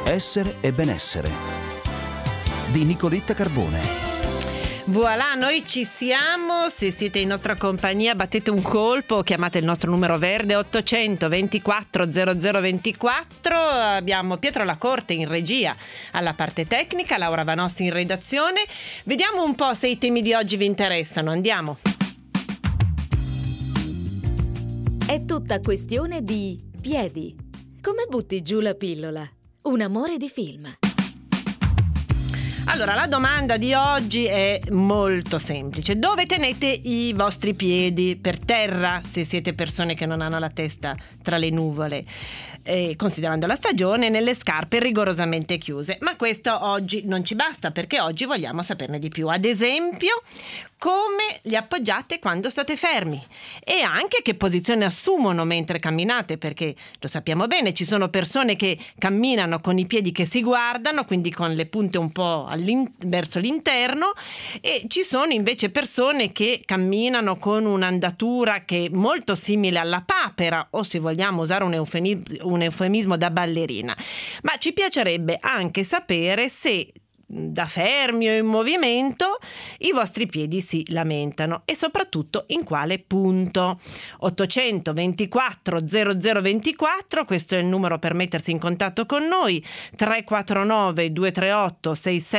Essere e benessere di Nicoletta Carbone. Voilà, noi ci siamo. Se siete in nostra compagnia battete un colpo, chiamate il nostro numero verde 800 24 0024. Abbiamo Pietro Lacorte in regia alla parte tecnica, Laura Vanossi in redazione. Vediamo un po' se i temi di oggi vi interessano. Andiamo. È tutta questione di piedi. Come butti giù la pillola? Un amore di film. Allora, la domanda di oggi è molto semplice. Dove tenete i vostri piedi? Per terra, se siete persone che non hanno la testa tra le nuvole, considerando la stagione, nelle scarpe rigorosamente chiuse. Ma questo oggi non ci basta, perché oggi vogliamo saperne di più. Ad esempio, come li appoggiate quando state fermi e anche che posizione assumono mentre camminate, perché lo sappiamo bene, ci sono persone che camminano con i piedi che si guardano, quindi con le punte un po' verso l'interno, e ci sono invece persone che camminano con un'andatura che è molto simile alla papera, o se vogliamo usare un eufemismo da ballerina. Ma ci piacerebbe anche sapere se da fermi o in movimento i vostri piedi si lamentano e soprattutto in quale punto. 800 24 0024, questo è il numero per mettersi in contatto con noi. 349 238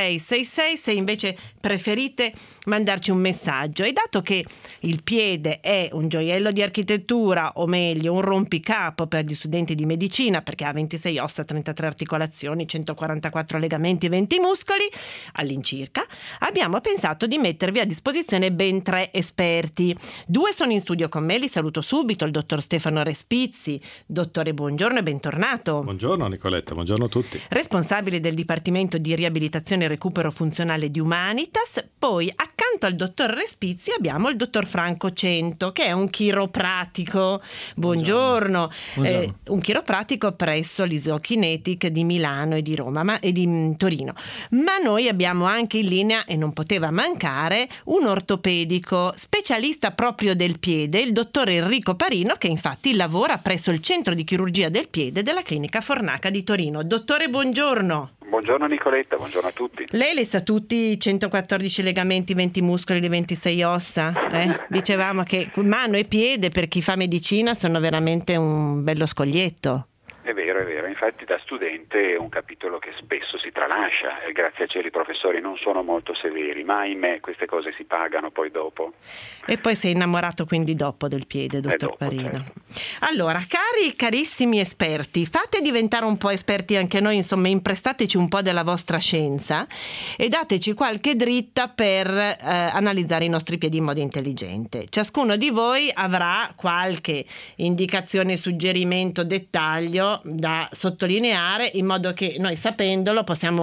6666 se invece preferite mandarci un messaggio. E dato che il piede è un gioiello di architettura, o meglio un rompicapo per gli studenti di medicina, perché ha 26 ossa, 33 articolazioni, 144 legamenti e 20 muscoli all'incirca, abbiamo pensato di mettervi a disposizione ben 3 esperti. 2 sono in studio con me, li saluto subito: il dottor Stefano Respizzi. Dottore, buongiorno e bentornato. Buongiorno Nicoletta, buongiorno a tutti. Responsabile del Dipartimento di Riabilitazione e Recupero Funzionale di Humanitas. Poi accanto al dottor Respizzi abbiamo il dottor Franco Cento, che è un chiropratico. Buongiorno. Un chiropratico presso l'Isokinetic di Milano e di Roma e di Torino. Ma noi abbiamo anche in linea, e non poteva mancare, un ortopedico specialista proprio del piede, il dottor Enrico Parino, che infatti lavora presso il centro di chirurgia del piede della clinica Fornaca di Torino. Dottore, buongiorno. Buongiorno Nicoletta, buongiorno a tutti. Lei le sa tutti: 114 legamenti, 20 muscoli, 26 ossa? Dicevamo che mano e piede per chi fa medicina sono veramente un bello scoglietto. È vero, infatti da studente è un capitolo che spesso si tralascia, e grazie a cielo i professori non sono molto severi, ma ahimè queste cose si pagano poi dopo. E poi sei innamorato quindi dopo del piede, dottor Parino. Certo. Allora, carissimi esperti, fate diventare un po' esperti anche noi, insomma, imprestateci un po' della vostra scienza e dateci qualche dritta per analizzare i nostri piedi in modo intelligente. Ciascuno di voi avrà qualche indicazione, suggerimento, dettaglio da sottolineare, in modo che noi, sapendolo, possiamo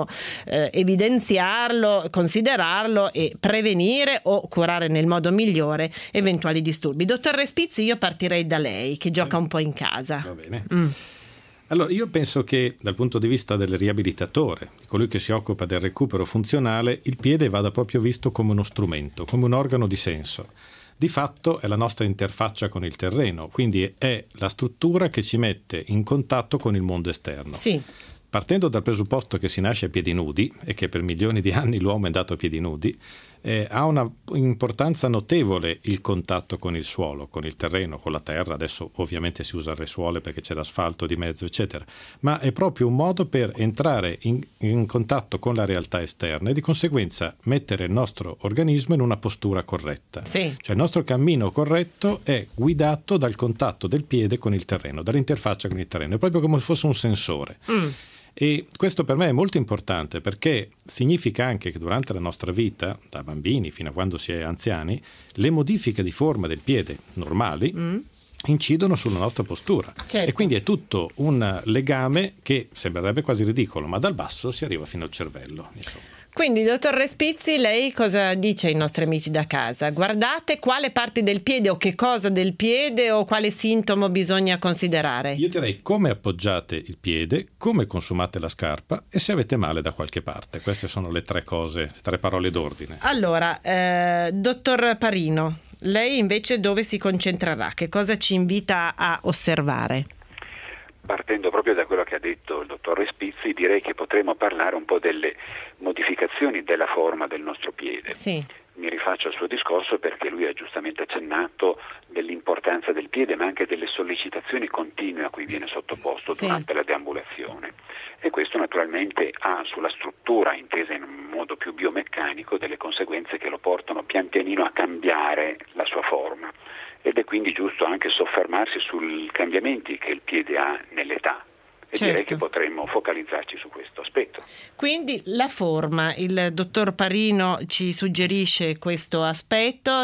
evidenziarlo, considerarlo e prevenire o curare nel modo migliore eventuali disturbi. Dottor Respizzi, io partirei da lei, che gioca un po' in casa. Va bene. Allora, io penso che dal punto di vista del riabilitatore, di colui che si occupa del recupero funzionale, il piede vada proprio visto come uno strumento, come un organo di senso. Di fatto è la nostra interfaccia con il terreno, quindi è la struttura che ci mette in contatto con il mondo esterno. Sì. Partendo dal presupposto che si nasce a piedi nudi e che per milioni di anni l'uomo è andato a piedi nudi, ha una importanza notevole il contatto con il suolo, con il terreno, con la terra. Adesso ovviamente si usa il resuole perché c'è l'asfalto di mezzo, eccetera, ma è proprio un modo per entrare in contatto con la realtà esterna e di conseguenza mettere il nostro organismo in una postura corretta. Sì. Cioè il nostro cammino corretto è guidato dal contatto del piede con il terreno, dall'interfaccia con il terreno, è proprio come se fosse un sensore. E questo per me è molto importante, perché significa anche che durante la nostra vita, da bambini fino a quando si è anziani, le modifiche di forma del piede normali incidono sulla nostra postura. Certo. E quindi è tutto un legame che sembrerebbe quasi ridicolo, ma dal basso si arriva fino al cervello, insomma. Quindi, dottor Respizzi, lei cosa dice ai nostri amici da casa? Guardate quale parte del piede o che cosa del piede o quale sintomo bisogna considerare? Io direi come appoggiate il piede, come consumate la scarpa e se avete male da qualche parte. Queste sono le 3 cose, 3 parole d'ordine. Allora, dottor Parino, lei invece dove si concentrerà? Che cosa ci invita a osservare? partendo proprio da quello che ha detto il dottor Respizzi, direi che potremmo parlare un po' delle modificazioni della forma del nostro piede. Sì. Mi rifaccio al suo discorso perché lui ha giustamente accennato dell'importanza del piede, ma anche delle sollecitazioni continue a cui viene sottoposto durante la deambulazione. E questo naturalmente ha sulla struttura, intesa in un modo più biomeccanico, delle conseguenze che lo portano pian pianino a cambiare la sua forma. Ed è quindi giusto anche soffermarsi sui cambiamenti che il piede ha nell'età. E direi che potremmo focalizzarci su questo aspetto. Quindi la forma, il dottor Parino ci suggerisce questo aspetto,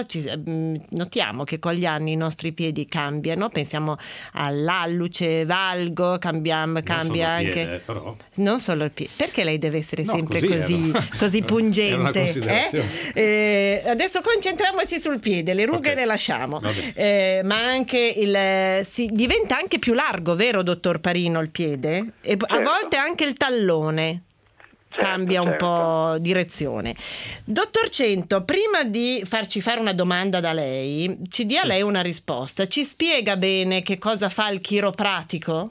notiamo che con gli anni i nostri piedi cambiano, pensiamo all'alluce valgo, cambia anche piede, però. Non solo il piede. Perché lei deve essere sempre così È pungente? una considerazione. Adesso concentriamoci sul piede, le rughe le lasciamo, ma anche diventa anche più largo, vero dottor Parino, il piede? E a volte anche il tallone cambia un po' direzione. Dottor Cento, prima di farci fare una domanda da lei, ci dia lei una risposta. Ci spiega bene che cosa fa il chiropratico?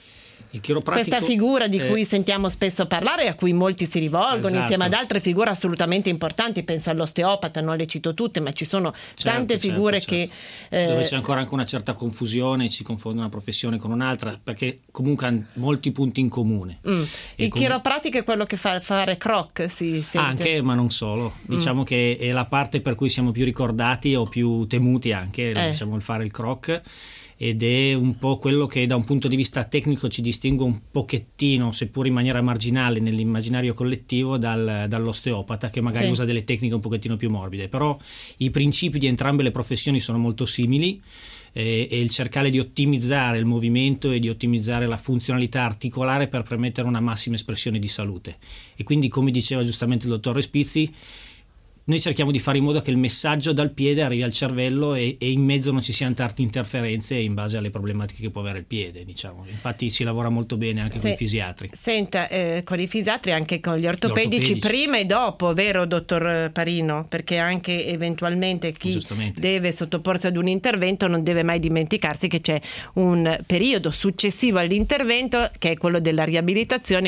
Il chiropratico, questa figura di cui sentiamo spesso parlare, a cui molti si rivolgono, insieme ad altre figure assolutamente importanti, penso all'osteopata, non le cito tutte, ma ci sono tante figure che dove c'è ancora anche una certa confusione, ci confonde una professione con un'altra, perché comunque hanno molti punti in comune. Il chiropratico è quello che fa fare croc, si sente. Anche, ma non solo, diciamo che è la parte per cui siamo più ricordati o più temuti anche, diciamo, il fare il croc. Ed è un po' quello che da un punto di vista tecnico ci distingue un pochettino, seppur in maniera marginale nell'immaginario collettivo, dall'osteopata, che magari usa delle tecniche un pochettino più morbide. Però i principi di entrambe le professioni sono molto simili, e il cercare di ottimizzare il movimento e di ottimizzare la funzionalità articolare per permettere una massima espressione di salute. E quindi, come diceva giustamente il dottor Respizzi, noi cerchiamo di fare in modo che il messaggio dal piede arrivi al cervello e in mezzo non ci siano tante interferenze in base alle problematiche che può avere il piede, diciamo. Infatti si lavora molto bene anche con i fisiatri. Senta, con i fisiatri, anche con gli ortopedici, prima e dopo, vero dottor Parino? Perché anche eventualmente chi deve sottoporsi ad un intervento non deve mai dimenticarsi che c'è un periodo successivo all'intervento, che è quello della riabilitazione,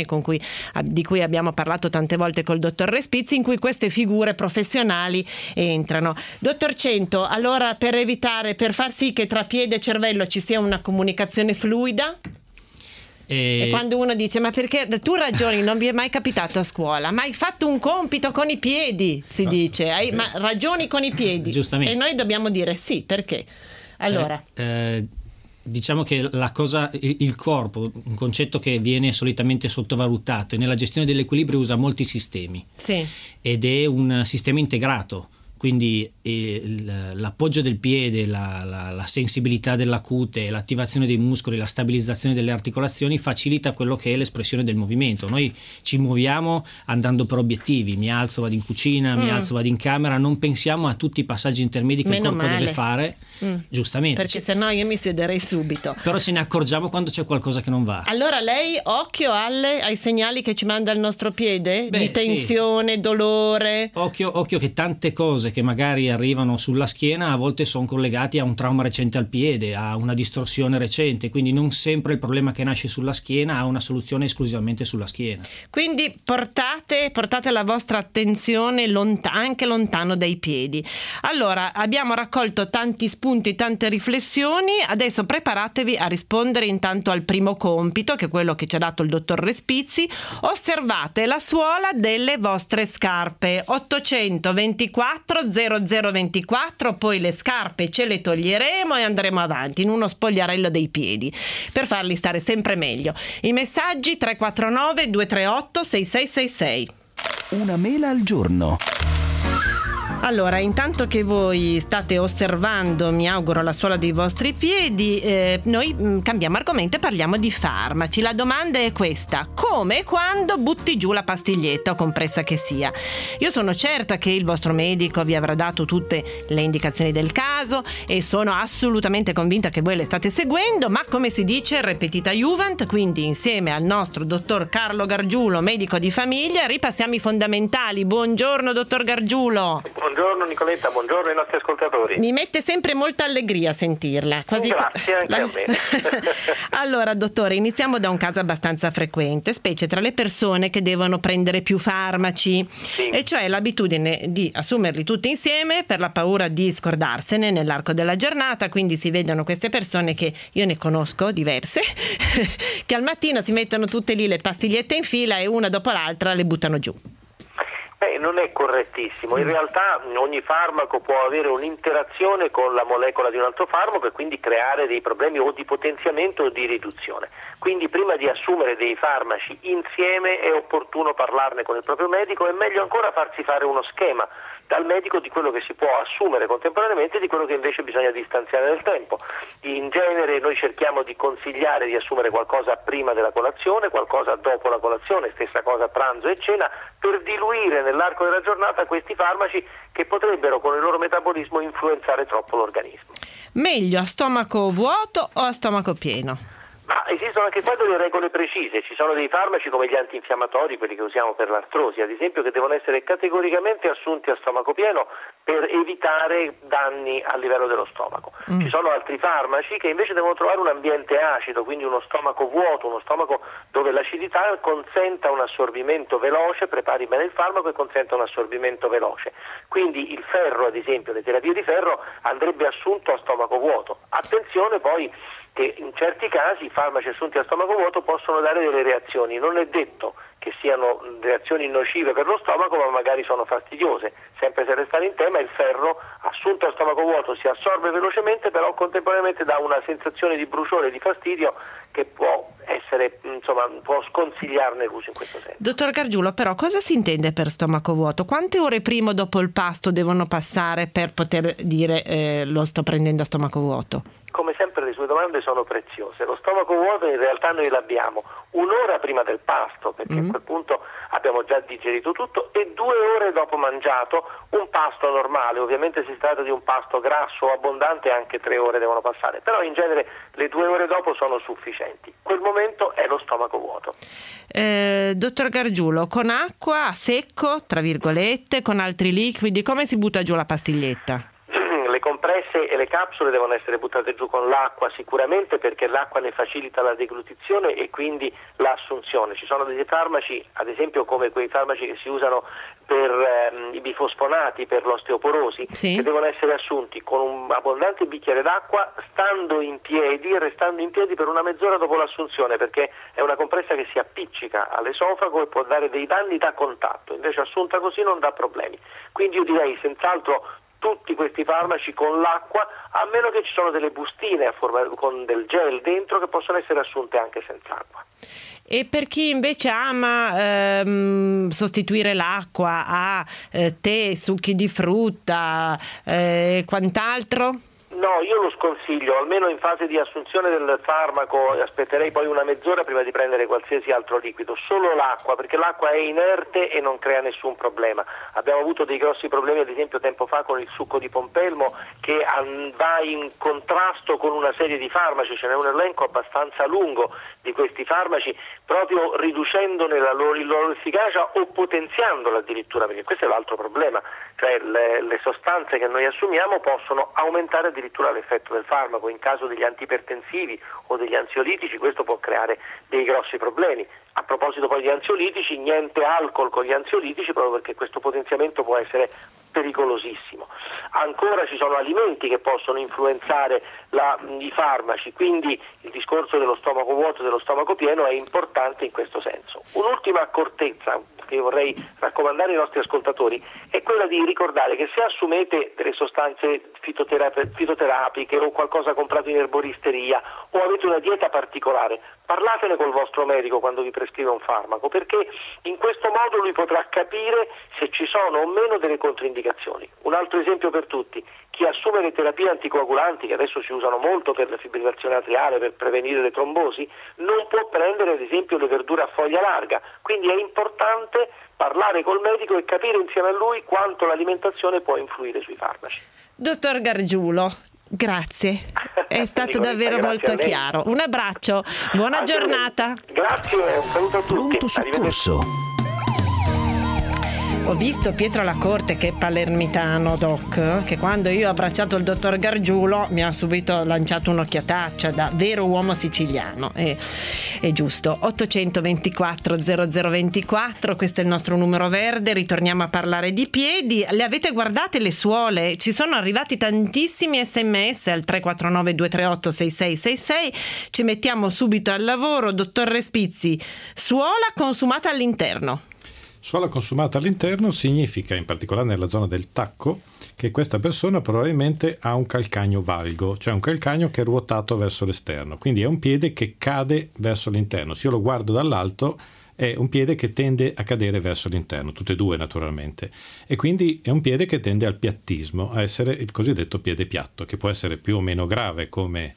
di cui abbiamo parlato tante volte col dottor Respizzi, in cui queste figure professionali entrano. Dottor Cento, allora per far sì che tra piede e cervello ci sia una comunicazione fluida, e quando uno dice ma perché tu ragioni, non vi è mai capitato a scuola, ma hai fatto un compito con i piedi, si dice, ma ragioni con i piedi, giustamente, e noi dobbiamo dire sì, perché? Allora diciamo che il corpo, un concetto che viene solitamente sottovalutato, e nella gestione dell'equilibrio usa molti sistemi, ed è un sistema integrato. Quindi l'appoggio del piede, la sensibilità della cute, l'attivazione dei muscoli, la stabilizzazione delle articolazioni facilita quello che è l'espressione del movimento. Noi ci muoviamo andando per obiettivi, mi alzo, vado in cucina, mi alzo, vado in camera, non pensiamo a tutti i passaggi intermedi che il corpo deve fare, giustamente. Perché sennò io mi siederei subito. Però ce ne accorgiamo quando c'è qualcosa che non va. Allora lei, occhio ai segnali che ci manda il nostro piede, di tensione, dolore. Occhio che tante cose che magari arrivano sulla schiena a volte sono collegati a un trauma recente al piede, a una distorsione recente, quindi non sempre il problema che nasce sulla schiena ha una soluzione esclusivamente sulla schiena. Quindi portate la vostra attenzione anche lontano dai piedi. Allora, abbiamo raccolto tanti spunti, tante riflessioni, adesso preparatevi a rispondere intanto al primo compito, che è quello che ci ha dato il dottor Respizzi. Osservate la suola delle vostre scarpe. 824 0024, poi le scarpe ce le toglieremo e andremo avanti in uno spogliarello dei piedi per farli stare sempre meglio. I messaggi 349 238 6666. Una mela al giorno. Allora, intanto che voi state osservando, mi auguro, la suola dei vostri piedi, noi cambiamo argomento e parliamo di farmaci. La domanda è questa: come e quando butti giù la pastiglietta o compressa che sia? Io sono certa che il vostro medico vi avrà dato tutte le indicazioni del caso e sono assolutamente convinta che voi le state seguendo, ma come si dice, repetita iuvant, quindi insieme al nostro dottor Carlo Gargiulo, medico di famiglia, ripassiamo i fondamentali. Buongiorno dottor Gargiulo. Buongiorno Nicoletta, buongiorno ai nostri ascoltatori. Mi mette sempre molta allegria sentirla. Grazie, anche a me. Allora, dottore, iniziamo da un caso abbastanza frequente, specie tra le persone che devono prendere più farmaci, sì. E cioè l'abitudine di assumerli tutti insieme per la paura di scordarsene nell'arco della giornata. Quindi si vedono queste persone, che io ne conosco diverse, che al mattino si mettono tutte lì le pastigliette in fila e una dopo l'altra le buttano giù. Non è correttissimo, in realtà ogni farmaco può avere un'interazione con la molecola di un altro farmaco e quindi creare dei problemi o di potenziamento o di riduzione. Quindi prima di assumere dei farmaci insieme è opportuno parlarne con il proprio medico, è meglio ancora farsi fare uno schema dal medico di quello che si può assumere contemporaneamente e di quello che invece bisogna distanziare nel tempo. In genere noi cerchiamo di consigliare di assumere qualcosa prima della colazione, qualcosa dopo la colazione, stessa cosa a pranzo e cena, per diluire nell'arco della giornata questi farmaci che potrebbero con il loro metabolismo influenzare troppo l'organismo. Meglio a stomaco vuoto o a stomaco pieno? Ma esistono anche qua delle regole precise, ci sono dei farmaci come gli antinfiammatori, quelli che usiamo per l'artrosi, ad esempio, che devono essere categoricamente assunti a stomaco pieno per evitare danni a livello dello stomaco. Ci sono altri farmaci che invece devono trovare un ambiente acido, quindi uno stomaco vuoto, uno stomaco dove l'acidità consenta un assorbimento veloce, prepari bene il farmaco e consenta un assorbimento veloce. Quindi il ferro, ad esempio, le terapie di ferro andrebbe assunto a stomaco vuoto. Attenzione poi che in certi casi i farmaci assunti a stomaco vuoto possono dare delle reazioni, non è detto che siano reazioni nocive per lo stomaco, ma magari sono fastidiose. Sempre se restare in tema, il ferro assunto a stomaco vuoto si assorbe velocemente, però contemporaneamente dà una sensazione di bruciore e di fastidio che può essere, può sconsigliarne l'uso in questo senso. Dottor Gargiulo, però cosa si intende per stomaco vuoto? Quante ore prima o dopo il pasto devono passare per poter dire lo sto prendendo a stomaco vuoto? Come sempre le sue domande sono preziose. Lo stomaco vuoto in realtà noi l'abbiamo un'ora prima del pasto, perché a quel punto abbiamo già digerito tutto, e 2 ore dopo mangiato un pasto normale. Ovviamente si tratta di un pasto grasso o abbondante, anche 3 ore devono passare, però in genere le 2 ore dopo sono sufficienti. Quel momento è lo stomaco vuoto. Dottor Gargiulo, con acqua a secco, tra virgolette, con altri liquidi, come si butta giù la pastiglietta? Le compresse e le capsule devono essere buttate giù con l'acqua sicuramente, perché l'acqua ne facilita la deglutizione e quindi l'assunzione. Ci sono dei farmaci, ad esempio come quei farmaci che si usano per i bifosfonati, per l'osteoporosi, sì, che devono essere assunti con un abbondante bicchiere d'acqua, stando in piedi e restando in piedi per una mezz'ora dopo l'assunzione, perché è una compressa che si appiccica all'esofago e può dare dei danni da contatto. Invece assunta così non dà problemi. Quindi io direi senz'altro tutti questi farmaci con l'acqua, a meno che ci sono delle bustine a forma con del gel dentro che possono essere assunte anche senza acqua. E per chi invece ama sostituire l'acqua a tè, succhi di frutta, quant'altro? No, io lo sconsiglio, almeno in fase di assunzione del farmaco aspetterei poi una mezz'ora prima di prendere qualsiasi altro liquido, solo l'acqua, perché l'acqua è inerte e non crea nessun problema. Abbiamo avuto dei grossi problemi ad esempio tempo fa con il succo di pompelmo, che va in contrasto con una serie di farmaci, ce n'è un elenco abbastanza lungo di questi farmaci, proprio riducendone la loro efficacia o potenziandola addirittura, perché questo è l'altro problema, cioè le sostanze che noi assumiamo possono aumentare addirittura l'effetto del farmaco. In caso degli antipertensivi o degli ansiolitici questo può creare dei grossi problemi. A proposito poi di ansiolitici, niente alcol con gli ansiolitici, proprio perché questo potenziamento può essere pericolosissimo. Ancora ci sono alimenti che possono influenzare i farmaci, quindi il discorso dello stomaco vuoto e dello stomaco pieno è importante in questo senso. Un'ultima accortezza che vorrei raccomandare ai nostri ascoltatori è quella di ricordare che se assumete delle sostanze fitoterapiche o qualcosa comprato in erboristeria o avete una dieta particolare, parlatene col vostro medico quando vi prescrive un farmaco, perché in questo modo lui potrà capire se ci sono o meno delle controindicazioni. Un altro esempio per tutti: chi assume le terapie anticoagulanti, che adesso si usano molto per la fibrillazione atriale, per prevenire le trombosi, non può prendere ad esempio le verdure a foglia larga, quindi è importante parlare col medico e capire insieme a lui quanto l'alimentazione può influire sui farmaci. Dottor Gargiulo, grazie, è stato davvero molto chiaro. Un abbraccio, buona giornata. Grazie, un saluto a tutti. Pronto soccorso. Ho visto Pietro Lacorte, che è palermitano, doc, che quando io ho abbracciato il dottor Gargiulo mi ha subito lanciato un'occhiataccia da vero uomo siciliano. È giusto. 824 0024, questo è il nostro numero verde. Ritorniamo a parlare di piedi. Le avete guardate le suole? Ci sono arrivati tantissimi sms al 349 238 6666. Ci mettiamo subito al lavoro. Dottor Respizzi, suola consumata all'interno. Suola consumata all'interno significa, in particolare nella zona del tacco, che questa persona probabilmente ha un calcagno valgo, cioè un calcagno che è ruotato verso l'esterno, quindi è un piede che cade verso l'interno. Se io lo guardo dall'alto è un piede che tende a cadere verso l'interno, tutte e due naturalmente, e quindi è un piede che tende al piattismo, a essere il cosiddetto piede piatto, che può essere più o meno grave come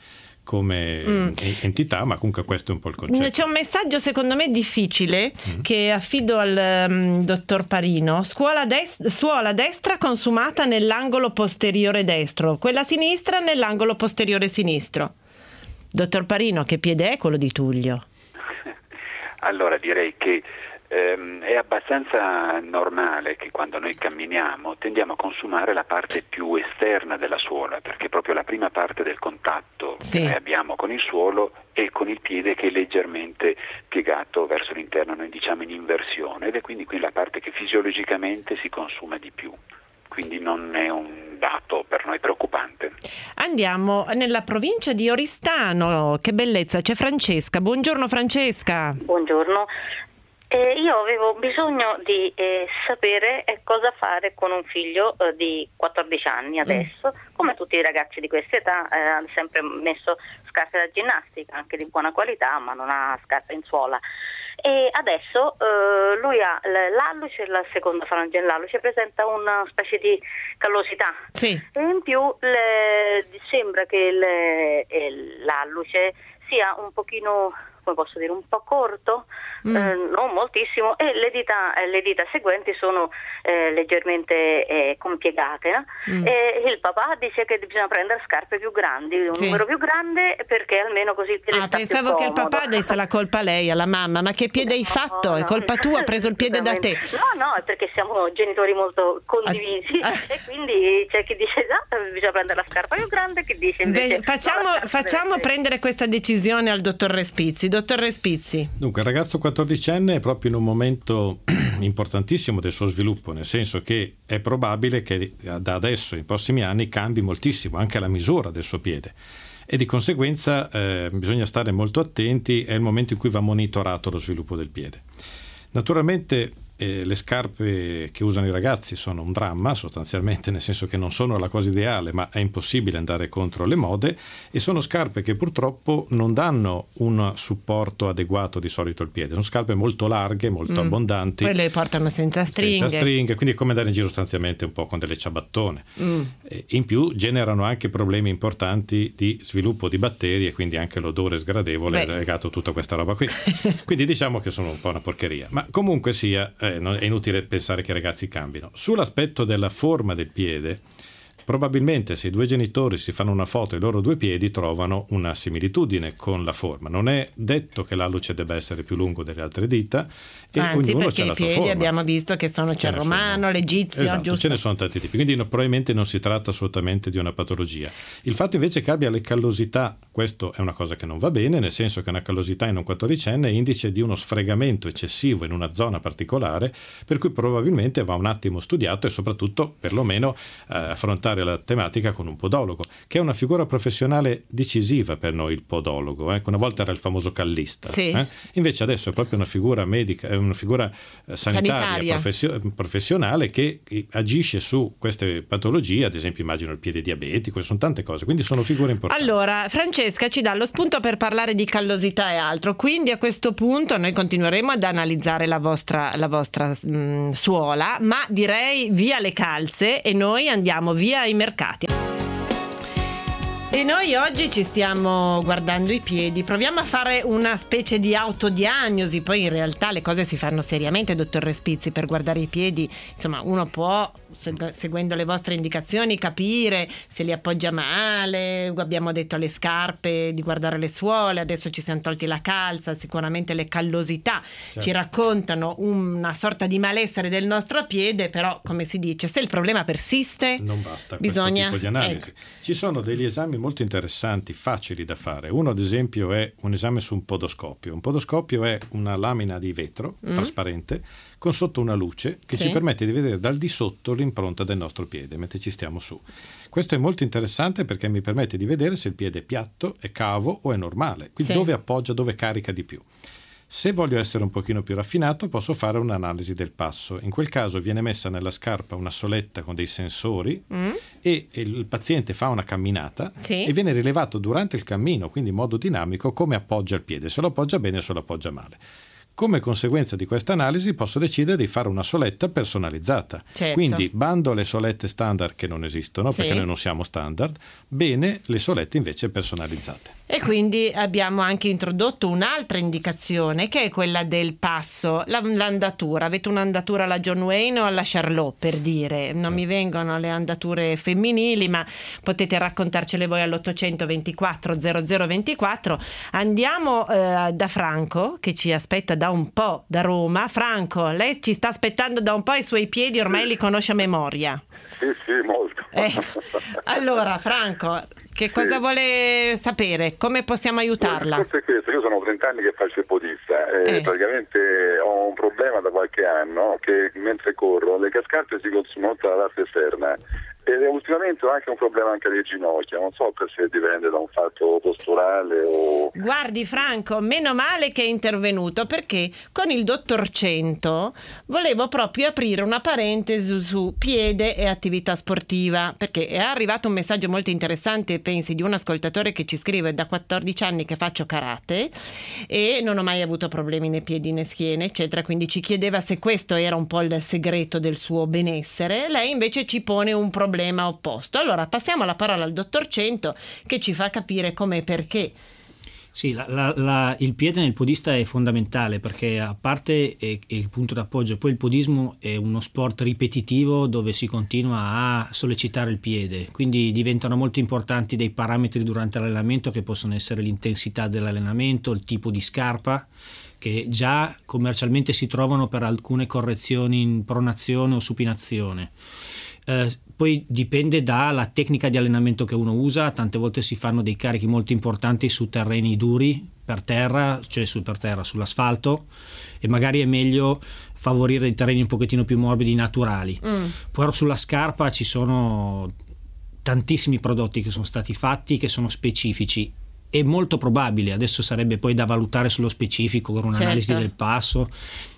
entità, ma comunque questo è un po' il concetto. C'è un messaggio secondo me difficile che affido al dottor Parino. Suola destra consumata nell'angolo posteriore destro, quella sinistra nell'angolo posteriore sinistro. Dottor Parino, che piede è quello di Tullio? Allora direi che è abbastanza normale che quando noi camminiamo tendiamo a consumare la parte più esterna della suola, perché proprio la prima parte del contatto che noi abbiamo con il suolo e con il piede che è leggermente piegato verso l'interno, noi diciamo in inversione, ed è quindi qui la parte che fisiologicamente si consuma di più. Quindi non è un dato per noi preoccupante. Andiamo nella provincia di Oristano, che bellezza, c'è Francesca. Buongiorno Francesca. Buongiorno. Io avevo bisogno di sapere cosa fare con un figlio di 14 anni adesso. Come tutti i ragazzi di questa età ha sempre messo scarpe da ginnastica, anche di buona qualità, ma non ha scarpe in suola. E adesso lui ha l'alluce, la seconda falange dell'alluce presenta una specie di callosità. Sì. E in più sembra che l'alluce sia un pochino, come posso dire, un po' corto, non moltissimo, e le dita seguenti sono leggermente compiegate, no? E il papà dice che bisogna prendere scarpe più grandi, un numero più grande, perché almeno così il piede sta pensavo più che il papà desse la colpa a lei, alla mamma. Ma che piede hai fatto? È colpa tua, ha preso il piede da te. No, è perché siamo genitori molto condivisi e quindi c'è chi dice bisogna prendere la scarpa più grande, chi dice invece facciamo prendere questa decisione al dottor Respizzi. Dottor Respizzi. Dunque, il ragazzo 14enne è proprio in un momento importantissimo del suo sviluppo, nel senso che è probabile che da adesso ai prossimi anni cambi moltissimo anche la misura del suo piede, e di conseguenza bisogna stare molto attenti. È il momento in cui va monitorato lo sviluppo del piede. Naturalmente le scarpe che usano i ragazzi sono un dramma sostanzialmente, nel senso che non sono la cosa ideale, ma è impossibile andare contro le mode, e sono scarpe che purtroppo non danno un supporto adeguato di solito al piede. Sono scarpe molto larghe, molto abbondanti, poi le portano senza stringhe, quindi è come andare in giro sostanzialmente un po' con delle ciabattone. In più generano anche problemi importanti di sviluppo di batteri, e quindi anche l'odore sgradevole legato a tutta questa roba qui. Quindi diciamo che sono un po' una porcheria, ma comunque sia è inutile pensare che i ragazzi cambino. Sull'aspetto della forma del piede, probabilmente se i due genitori si fanno una foto e i loro due piedi trovano una similitudine con la forma. Non è detto che l'alluce debba essere più lungo delle altre dita, e anzi, ognuno perché c'ha la sua i piedi forma. abbiamo visto che c'è il romano, l'egizio, esatto, giusto? Ce ne sono tanti tipi, quindi probabilmente non si tratta assolutamente di una patologia. Il fatto invece che abbia le callosità, questo è una cosa che non va bene, nel senso che una callosità in un 14enne è indice di uno sfregamento eccessivo in una zona particolare, per cui probabilmente va un attimo studiato, e soprattutto perlomeno affrontare la tematica con un podologo, che è una figura professionale decisiva per noi, il podologo. Una volta era il famoso callista, invece adesso è proprio una figura medica, è una figura sanitaria. Professionale, che agisce su queste patologie, ad esempio immagino il piede diabetico, sono tante cose, quindi sono figure importanti. Allora, Francesca ci dà lo spunto per parlare di callosità e altro, quindi a questo punto noi continueremo ad analizzare la vostra suola, ma direi via le calze e noi andiamo via ai mercati. E noi oggi ci stiamo guardando i piedi, proviamo a fare una specie di autodiagnosi, poi in realtà le cose si fanno seriamente, dottor Respizzi, per guardare i piedi, insomma uno può seguendo le vostre indicazioni, capire se li appoggia male. Abbiamo detto alle scarpe di guardare le suole, adesso ci siamo tolti la calza, sicuramente le callosità ci raccontano una sorta di malessere del nostro piede, però come si dice, se il problema persiste non basta bisogna questo tipo di analisi. Ci sono degli esami molto interessanti, facili da fare. Uno ad esempio è un esame su un podoscopio. Un podoscopio è una lamina di vetro trasparente con sotto una luce che ci permette di vedere dal di sotto l'impronta del nostro piede mentre ci stiamo su. Questo è molto interessante perché mi permette di vedere se il piede è piatto, è cavo o è normale, quindi dove appoggia, dove carica di più. Se voglio essere un pochino più raffinato, posso fare un'analisi del passo. In quel caso viene messa nella scarpa una soletta con dei sensori e il paziente fa una camminata e viene rilevato durante il cammino, quindi in modo dinamico, come appoggia il piede, se lo appoggia bene o se lo appoggia male. Come conseguenza di questa analisi posso decidere di fare una soletta personalizzata. Quindi bando le solette standard che non esistono, perché noi non siamo standard, bene le solette invece personalizzate. E quindi abbiamo anche introdotto un'altra indicazione che è quella del passo, l'andatura. Avete un'andatura alla John Wayne o alla Charlot, per dire? Non mi vengono le andature femminili, ma potete raccontarcele voi all'800 24 0024. Andiamo da Franco, che ci aspetta da un po' da Roma. Franco, lei ci sta aspettando da un po', i suoi piedi ormai li conosce a memoria. Sì, molto. Allora, Franco, che cosa vuole sapere? Come possiamo aiutarla? Questo è questo. Io sono 30 anni che faccio il podista e praticamente ho un problema da qualche anno che mentre corro le cascate si consumano tutta la parte esterna e ultimamente ho anche un problema anche alle ginocchia, non so se dipende da un fatto posturale o... Guardi Franco, meno male che è intervenuto, perché con il dottor Cento volevo proprio aprire una parentesi su piede e attività sportiva, perché è arrivato un messaggio molto interessante, pensi, di un ascoltatore che ci scrive: da 14 anni che faccio karate e non ho mai avuto problemi né piedi né schiene eccetera, quindi ci chiedeva se questo era un po' il segreto del suo benessere. Lei invece ci pone un problema opposto. Allora passiamo la parola al dottor Cento, che ci fa capire come e perché. Sì, il piede nel podista è fondamentale, perché a parte è il punto d'appoggio, poi il podismo è uno sport ripetitivo dove si continua a sollecitare il piede, quindi diventano molto importanti dei parametri durante l'allenamento, che possono essere l'intensità dell'allenamento, il tipo di scarpa, che già commercialmente si trovano per alcune correzioni in pronazione o supinazione. Poi dipende dalla tecnica di allenamento che uno usa. Tante volte si fanno dei carichi molto importanti su terreni duri, per terra, cioè sull'asfalto, e magari è meglio favorire dei terreni un pochettino più morbidi, naturali. Poi sulla scarpa ci sono tantissimi prodotti che sono stati fatti, che sono specifici. È molto probabile, adesso sarebbe poi da valutare sullo specifico con un'analisi del passo,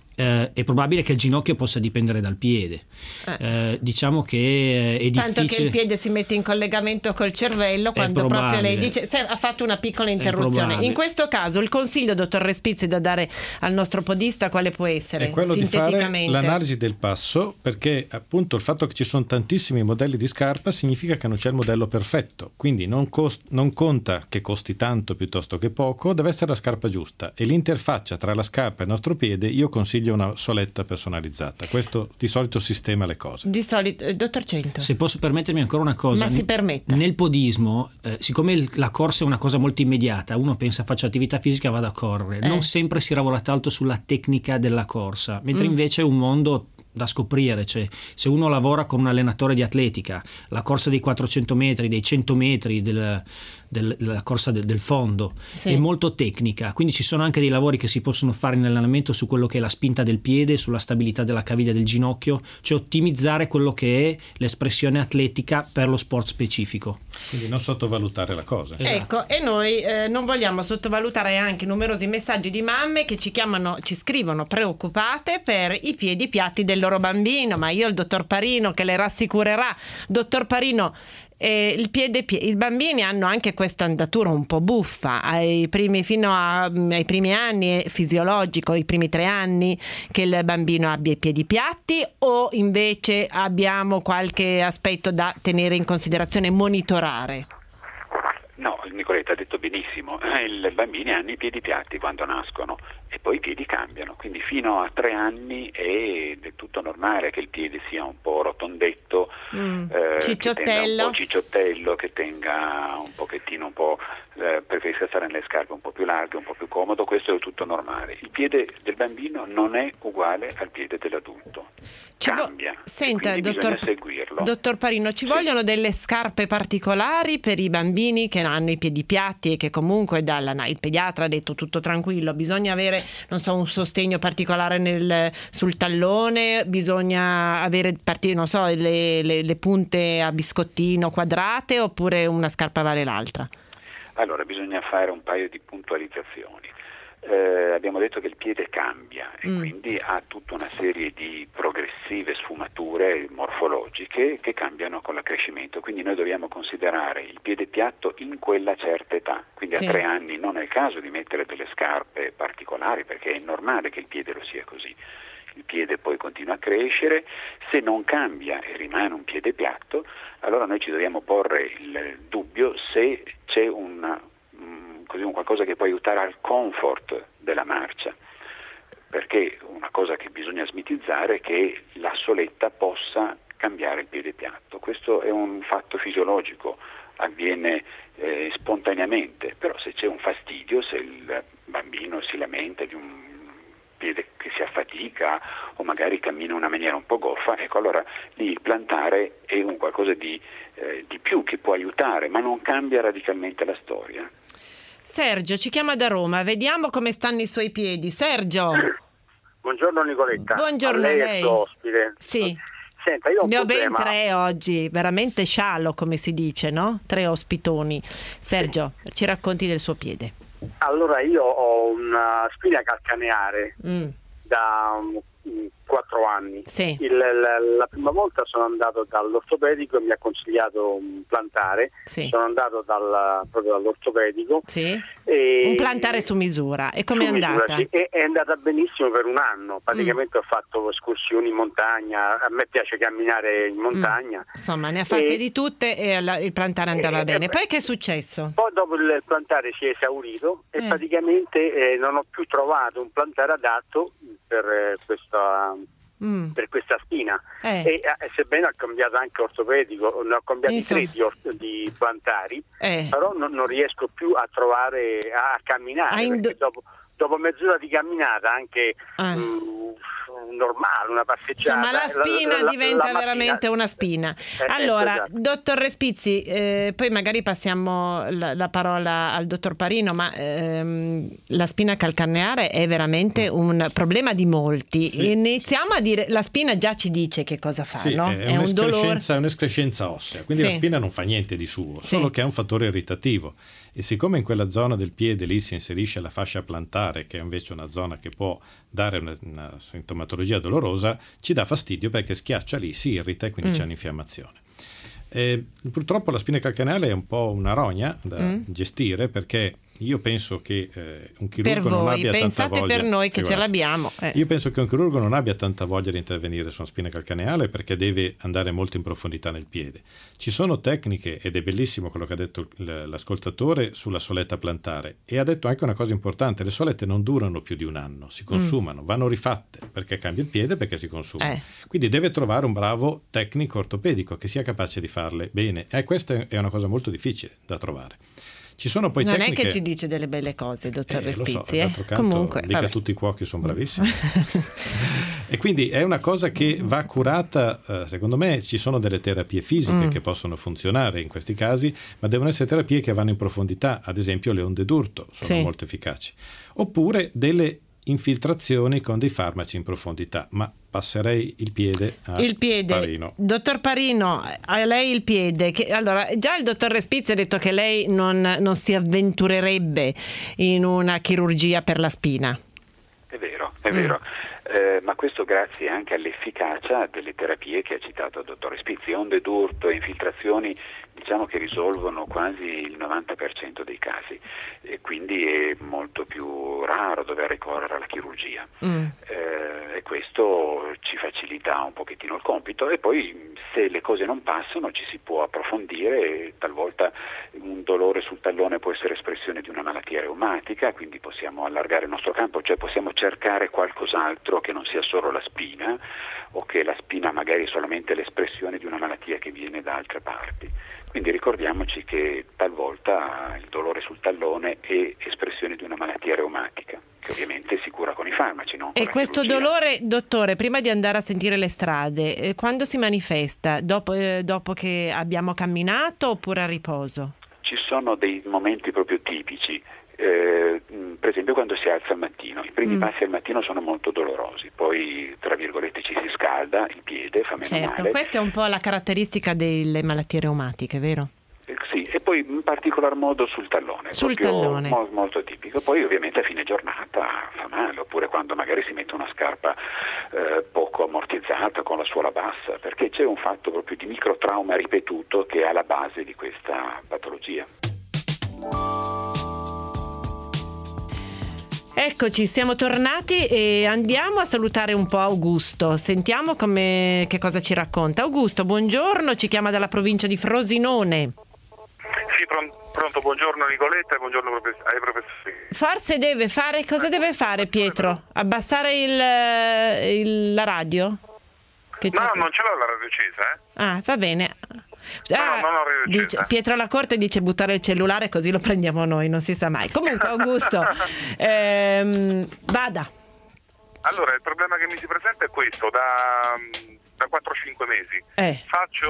è probabile che il ginocchio possa dipendere dal piede. Diciamo che è difficile. Tanto che il piede si mette in collegamento col cervello quando proprio lei dice ha fatto una piccola interruzione. In questo caso il consiglio, dottor Respizzi, da dare al nostro podista quale può essere? È quello di fare l'analisi del passo, perché appunto il fatto che ci sono tantissimi modelli di scarpa significa che non c'è il modello perfetto, quindi non conta che costi tanto piuttosto che poco, deve essere la scarpa giusta, e l'interfaccia tra la scarpa e il nostro piede io consiglio una soletta personalizzata. Questo di solito sistema le cose. Di solito, dottor Cento, se posso permettermi ancora una cosa, ma si permetta. Nel podismo, siccome la corsa è una cosa molto immediata, uno pensa faccio attività fisica, vado a correre, non sempre si lavora tanto sulla tecnica della corsa, mentre invece è un mondo da scoprire. Cioè, se uno lavora con un allenatore di atletica, la corsa dei 400 metri, dei 100 metri, della corsa del fondo è molto tecnica, quindi ci sono anche dei lavori che si possono fare in allenamento su quello che è la spinta del piede, sulla stabilità della caviglia del ginocchio, cioè ottimizzare quello che è l'espressione atletica per lo sport specifico. Quindi non sottovalutare la cosa. Ecco, e noi non vogliamo sottovalutare anche numerosi messaggi di mamme che ci chiamano, ci scrivono preoccupate per i piedi piatti del loro bambino, ma io il dottor Parino che le rassicurerà. Dottor Parino, i bambini hanno anche questa andatura un po' buffa fino ai primi anni, è fisiologico, i primi 3 anni che il bambino abbia i piedi piatti, o invece abbiamo qualche aspetto da tenere in considerazione, monitorare? No, Nicoletta ha detto benissimo, i bambini hanno i piedi piatti quando nascono e e poi i piedi cambiano, quindi fino a 3 anni è del tutto normale che il piede sia un po' rotondetto, cicciottello, che tenga un pochettino preferisca stare nelle scarpe un po' più larghe, un po' più comodo, questo è del tutto normale. Il piede del bambino non è uguale al piede dell'adulto, cambia. Senta, bisogna seguirlo. Dottor Parino, ci vogliono delle scarpe particolari per i bambini che hanno i piedi piatti e che comunque il pediatra ha detto tutto tranquillo, bisogna avere, non so, un sostegno particolare sul tallone, bisogna avere le punte a biscottino quadrate, oppure una scarpa vale l'altra? Allora, bisogna fare un paio di puntualizzazioni. Abbiamo detto che il piede cambia e quindi ha tutta una serie di progressive sfumature morfologiche che cambiano con l'accrescimento, quindi noi dobbiamo considerare il piede piatto in quella certa età, quindi a 3 anni non è il caso di mettere delle scarpe particolari, perché è normale che il piede lo sia così. Il piede poi continua a crescere, se non cambia e rimane un piede piatto, allora noi ci dobbiamo porre il dubbio se c'è un qualcosa che può aiutare al comfort della marcia, perché una cosa che bisogna smitizzare è che la soletta possa cambiare il piede piatto. Questo è un fatto fisiologico, avviene spontaneamente, però se c'è un fastidio, se il bambino si lamenta di un piede che si affatica o magari cammina in una maniera un po' goffa, ecco, allora lì il plantare è un qualcosa di più che può aiutare, ma non cambia radicalmente la storia. Sergio ci chiama da Roma, vediamo come stanno i suoi piedi. Sergio. Buongiorno Nicoletta. Buongiorno a lei. È il suo ospite. Sì. Senta, io ho un ne ho problema. ben 3 oggi, veramente sciallo come si dice, no? 3 ospitoni. Sergio, ci racconti del suo piede. Allora, io ho una spina calcaneare da 4 anni. Sì. La prima volta sono andato dall'ortopedico e mi ha consigliato un plantare. Sì. Sono andato proprio dall'ortopedico. Sì. E Un plantare su misura. E com'è andata? Sì. È andata benissimo per un anno. Praticamente ho fatto escursioni in montagna. A me piace camminare in montagna. Insomma, ne ha fatte di tutte e il plantare andava bene. Poi che è successo? Poi dopo il plantare si è esaurito e praticamente non ho più trovato un plantare adatto per questa spina e sebbene ho cambiato anche ortopedico, ne ho cambiati 3 di plantari, però non riesco più a trovare a camminare, perché dopo mezz'ora di camminata anche normale, una passeggiata, insomma la spina diventa veramente una spina. Allora, esatto. Dottor Respizzi, poi magari passiamo la parola al dottor Parino, ma la spina calcaneare è veramente un problema di molti. Sì. Iniziamo a dire, la spina già ci dice che cosa fa, sì, no? È un dolore, è un'escrescenza ossea, quindi la spina non fa niente di suo, solo che è un fattore irritativo. E siccome in quella zona del piede lì si inserisce la fascia plantare, che è invece una zona che può dare una sintomatologia dolorosa, ci dà fastidio perché schiaccia lì, si irrita e quindi c'è un'infiammazione. Purtroppo la spina calcaneale è un po' una rogna da gestire, perché io penso che un chirurgo non abbia tanta voglia. Pensate per noi che ce l'abbiamo. Io penso che un chirurgo non abbia tanta voglia di intervenire su una spina calcaneale, perché deve andare molto in profondità nel piede. Ci sono tecniche, ed è bellissimo quello che ha detto l'ascoltatore sulla soletta plantare, e ha detto anche una cosa importante: le solette non durano più di un anno, si consumano, vanno rifatte, perché cambia il piede, perché si consumano. Quindi deve trovare un bravo tecnico ortopedico che sia capace di farle bene, e questa è una cosa molto difficile da trovare. Ci sono poi non tecniche... è che ci dice delle belle cose, dottor Respizzi. Lo so, d'altro canto, comunque mica tutti i cuochi sono bravissimi. E quindi è una cosa che va curata. Secondo me ci sono delle terapie fisiche che possono funzionare in questi casi, ma devono essere terapie che vanno in profondità. Ad esempio le onde d'urto sono molto efficaci, oppure delle infiltrazioni con dei farmaci in profondità. Ma passerei il piede a Parino. Dottor Parino, a lei il piede. Allora, già il dottor Respizzi ha detto che lei non si avventurerebbe in una chirurgia per la spina. È vero. Ma questo grazie anche all'efficacia delle terapie che ha citato il dottor Respizzi. Onde d'urto e infiltrazioni, diciamo che risolvono quasi il 90% dei casi, e quindi è molto più raro dover ricorrere alla chirurgia. e questo ci facilita un pochettino il compito. E poi se le cose non passano ci si può approfondire, talvolta un dolore sul tallone può essere espressione di una malattia reumatica, quindi possiamo allargare il nostro campo, cioè possiamo cercare qualcos'altro che non sia solo la spina, o che la spina magari è solamente l'espressione di una malattia che viene da altre parti. Quindi ricordiamoci che talvolta il dolore sul tallone è espressione di una malattia reumatica, che ovviamente si cura con i farmaci, non con E la questo chirurgia. dolore, dottore, prima di andare a sentire le strade, quando si manifesta? Dopo che abbiamo camminato oppure a riposo? Ci sono dei momenti proprio tipici. Per esempio quando si alza al mattino, i primi passi al mattino sono molto dolorosi, poi tra virgolette ci si scalda, il piede fa meno Certo, male. questa è un po' la caratteristica delle malattie reumatiche, vero? Sì, e poi in particolar modo sul tallone, Sul proprio tallone. Molto tipico. Poi ovviamente a fine giornata fa male, oppure quando magari si mette una scarpa poco ammortizzata con la suola bassa, perché c'è un fatto proprio di microtrauma ripetuto che è alla base di questa patologia. Eccoci, siamo tornati e andiamo a salutare un po' Augusto. Sentiamo che cosa ci racconta. Augusto, buongiorno, ci chiama dalla provincia di Frosinone. Sì, pronto, buongiorno Nicoletta e buongiorno ai professori. Forse cosa deve fare Pietro? Abbassare la radio? No, non ce l'ho la radio accesa, Ah, va bene. Non ho radio accesa. Pietro alla corte dice buttare il cellulare così lo prendiamo noi, non si sa mai. Comunque Augusto, vada. Allora, il problema che mi si presenta è questo, da 4-5 mesi.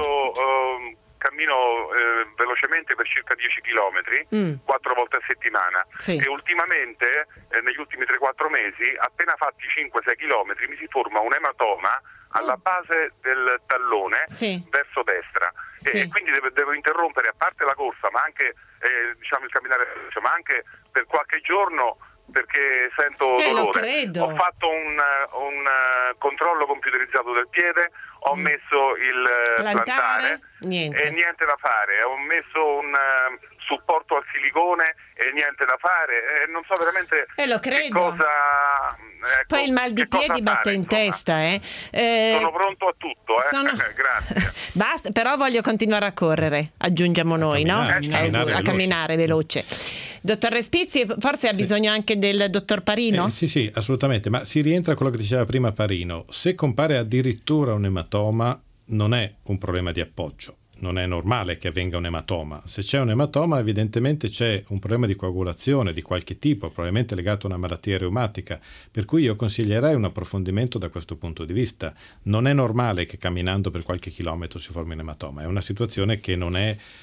Cammino velocemente per circa 10 chilometri, 4 volte a settimana. Sì. E ultimamente, negli ultimi 3-4 mesi, appena fatti 5-6 chilometri, mi si forma un ematoma alla base del tallone verso destra. E quindi devo interrompere, a parte la corsa, ma anche il camminare, ma anche per qualche giorno, perché sento dolore. Ho fatto un controllo computerizzato del piede, ho messo il plantare e niente da fare, ho messo un supporto al silicone e niente da fare, non so veramente che cosa. Poi il mal di piedi batte in testa. Sono pronto a tutto. Grazie. Basta, però voglio continuare a correre, aggiungiamo noi, a camminare veloce. Dottor Respizzi, forse ha bisogno anche del dottor Parino? Sì, assolutamente, ma si rientra a quello che diceva prima Parino. Se compare addirittura un ematoma, non è un problema di appoggio. Non è normale che avvenga un ematoma. Se c'è un ematoma, evidentemente c'è un problema di coagulazione di qualche tipo, probabilmente legato a una malattia reumatica, per cui io consiglierei un approfondimento da questo punto di vista. Non è normale che camminando per qualche chilometro si formi un ematoma, è una situazione che non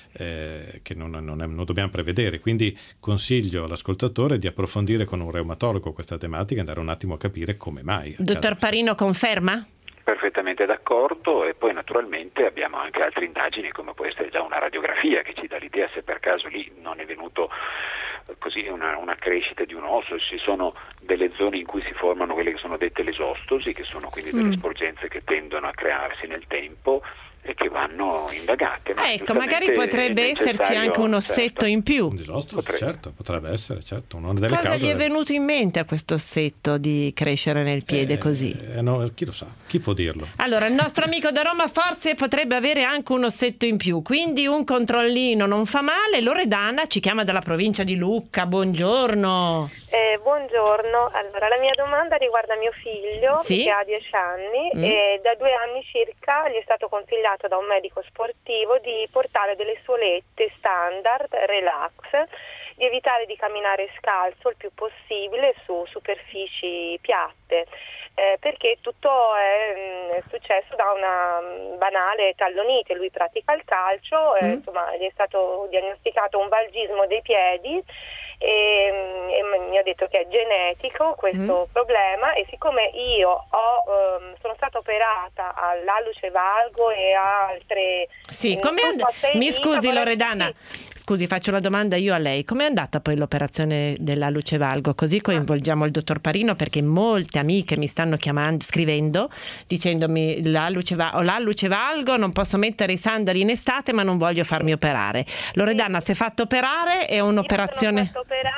dobbiamo prevedere, quindi consiglio all'ascoltatore di approfondire con un reumatologo questa tematica e andare un attimo a capire come mai. Dottor Parino, conferma? Perfettamente d'accordo, e poi naturalmente abbiamo anche altre indagini, come può essere già una radiografia che ci dà l'idea se per caso lì non è venuto così una crescita di un osso. Ci sono delle zone in cui si formano quelle che sono dette lesostosi, che sono quindi delle sporgenze che tendono a crearsi nel tempo e che vanno indagate. Ecco, magari potrebbe esserci anche un ossetto in più. Un disostro, certo, potrebbe essere, certo. Una delle Cosa gli è venuto in mente a questo ossetto di crescere nel piede così? No, chi lo sa, chi può dirlo? Allora, il nostro amico da Roma forse potrebbe avere anche un ossetto in più, quindi un controllino non fa male. Loredana ci chiama dalla provincia di Lucca, buongiorno. Buongiorno, allora la mia domanda riguarda mio figlio che ha 10 anni e da 2 anni circa gli è stato consigliato da un medico sportivo di portare delle suolette standard, relax, di evitare di camminare scalzo il più possibile su superfici piatte. Perché tutto è successo da una banale tallonite. Lui pratica il calcio, insomma gli è stato diagnosticato un valgismo dei piedi e mi ha detto che è genetico questo problema, e siccome io sono stata operata all'alluce valgo e a altre mi scusi Loredana, scusi, faccio la domanda io a lei: com'è andata poi l'operazione dell'alluce valgo? Così coinvolgiamo il dottor Parino, perché molte amiche mi stanno scrivendo dicendomi l'alluce valgo, non posso mettere i sandali in estate ma non voglio farmi operare. Loredana, si è fatto operare? È un'operazione? Operare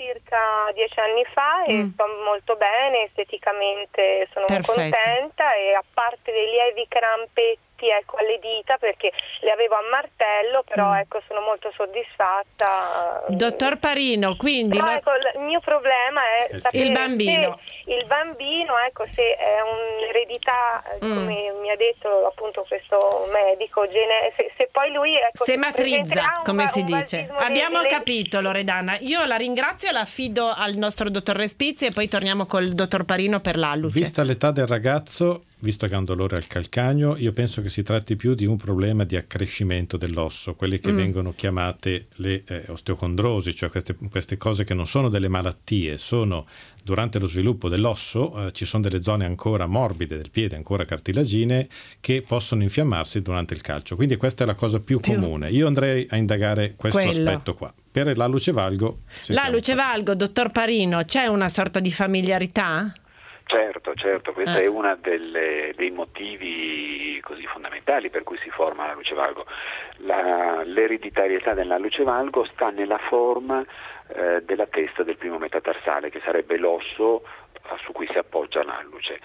circa 10 anni fa e sto molto bene, esteticamente sono contenta, e a parte dei lievi crampetti alle dita, perché le avevo a martello, però ecco, sono molto soddisfatta. Dottor Parino, quindi però, ecco, il mio problema è sapere il bambino. Se il bambino, ecco, se è un'eredità, come mi ha detto appunto questo medico, se poi lui, ecco, se matrizza, come si dice. Abbiamo capito, Loredana. Io la ringrazio, la affido al nostro dottor Respizzi e poi torniamo col dottor Parino per l'alluce. Vista l'età del ragazzo, visto che ha un dolore al calcagno, io penso che si tratti più di un problema di accrescimento dell'osso, quelle che vengono chiamate le osteocondrosi, cioè queste cose che non sono delle malattie, sono durante lo sviluppo dell'osso, ci sono delle zone ancora morbide del piede, ancora cartilaginee, che possono infiammarsi durante il calcio. Quindi questa è la cosa più comune. Io andrei a indagare questo aspetto qua. Per l'alluce valgo. L'alluce valgo, dottor Parino, c'è una sorta di familiarità? Certo, questo è uno dei motivi così fondamentali per cui si forma l'alluce valgo. L'ereditarietà dell'alluce valgo sta nella forma della testa del primo metatarsale, che sarebbe l'osso su cui si appoggia l'alluce.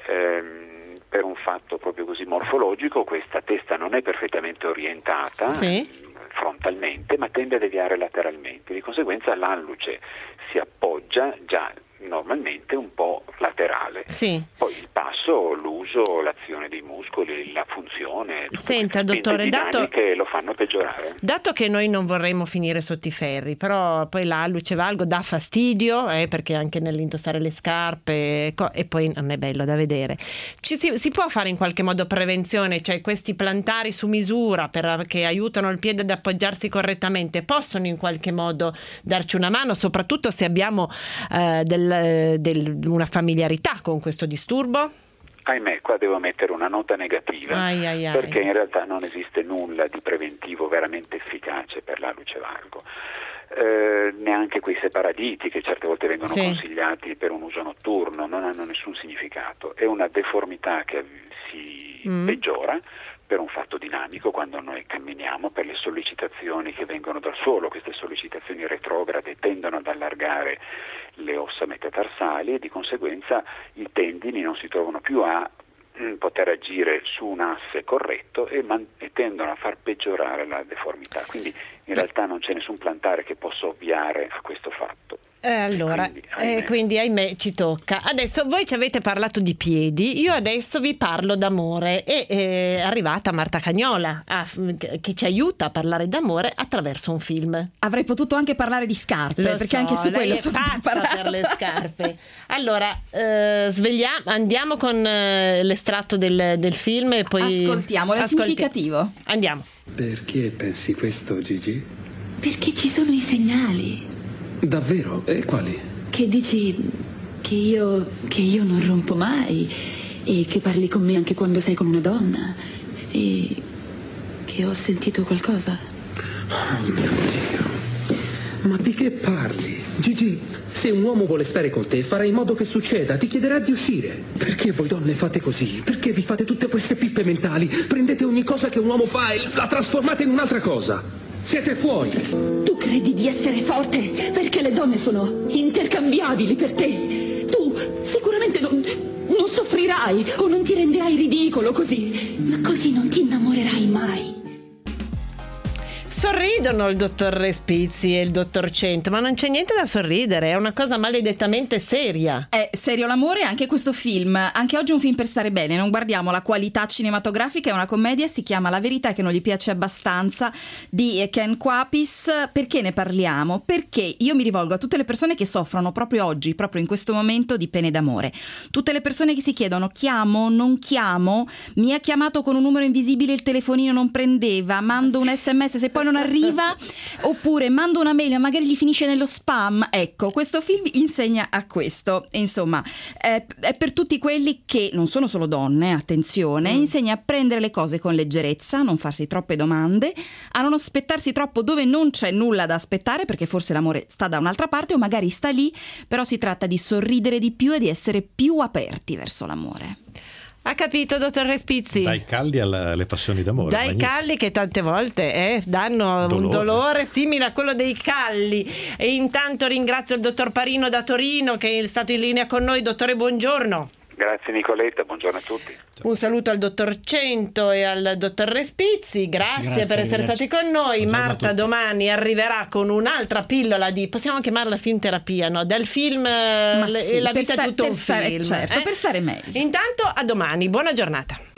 Per un fatto proprio così morfologico, questa testa non è perfettamente orientata frontalmente, ma tende a deviare lateralmente. Di conseguenza l'alluce si appoggia già normalmente un po' laterale. Poi il passo, l'uso, l'azione dei muscoli, la funzione, senta dottore, che lo fanno peggiorare. Dato che noi non vorremmo finire sotto i ferri, però poi l'alluce valgo dà fastidio, perché anche nell'indossare le scarpe e poi non è bello da vedere. Si può fare in qualche modo prevenzione, cioè questi plantari su misura che aiutano il piede ad appoggiarsi correttamente possono in qualche modo darci una mano, soprattutto se abbiamo una familiarità con questo disturbo? Ahimè, qua devo mettere una nota negativa, perché in realtà non esiste nulla di preventivo veramente efficace per l'alluce valgo. Neanche quei separaditi che certe volte vengono consigliati per un uso notturno non hanno nessun significato. È una deformità che si peggiora per un fatto dinamico quando noi camminiamo, per le sollecitazioni che vengono dal suolo. Queste sollecitazioni retrograde tendono ad allargare le ossa metatarsali e di conseguenza i tendini non si trovano più a poter agire su un asse corretto e tendono a far peggiorare la deformità. Quindi in realtà non c'è nessun plantare che possa ovviare a questo fatto. Quindi ahimè ci tocca. Adesso voi ci avete parlato di piedi, io adesso vi parlo d'amore e è arrivata Marta Cagnola che ci aiuta a parlare d'amore attraverso un film. Avrei potuto anche parlare di scarpe, perché anche su quello sono preparata per le scarpe. Allora andiamo con l'estratto del film e poi ascoltiamolo, è significativo. Andiamo. Perché pensi questo, Gigi? Perché ci sono i segnali. Davvero? E quali? Che dici che io non rompo mai e che parli con me anche quando sei con una donna e che ho sentito qualcosa. Oh mio Dio. Ma di che parli? Gigi, se un uomo vuole stare con te farà in modo che succeda, ti chiederà di uscire. Perché voi donne fate così? Perché vi fate tutte queste pippe mentali? Prendete ogni cosa che un uomo fa e la trasformate in un'altra cosa. Siete fuori. Tu credi di essere forte perché le donne sono intercambiabili per te. Tu sicuramente non soffrirai o non ti renderai ridicolo così. Ma così non ti innamorerai mai. Sorridono il dottor Respizzi e il dottor Cento, ma non c'è niente da sorridere, è una cosa maledettamente seria. È serio l'amore anche questo film. Anche oggi è un film per stare bene, non guardiamo la qualità cinematografica, è una commedia, si chiama La verità che non gli piace abbastanza di Ken Kwapis. Perché ne parliamo? Perché io mi rivolgo a tutte le persone che soffrono proprio oggi, proprio in questo momento, di pene d'amore. Tutte le persone che si chiedono: chiamo, non chiamo, mi ha chiamato con un numero invisibile, il telefonino non prendeva, mando un SMS se poi non arriva, oppure mando una mail ma magari gli finisce nello spam. Ecco, questo film insegna a questo. Insomma, è per tutti quelli che non sono solo donne, attenzione, insegna a prendere le cose con leggerezza, a non farsi troppe domande, a non aspettarsi troppo dove non c'è nulla da aspettare, perché forse l'amore sta da un'altra parte o magari sta lì, però si tratta di sorridere di più e di essere più aperti verso l'amore. Ha capito, dottor Respizzi? Dai calli alle passioni d'amore. Dai calli che tante volte danno un dolore simile a quello dei calli. E intanto ringrazio il dottor Parino da Torino che è stato in linea con noi. Dottore, buongiorno. Grazie Nicoletta, buongiorno a tutti. Un saluto al dottor Cento e al dottor Respizzi, grazie per essere stati con noi. Buongiorno. Marta domani arriverà con un'altra pillola di, possiamo chiamarla film terapia, no? Del film La vita è tutto un film. Certo, per stare meglio. Intanto a domani, buona giornata.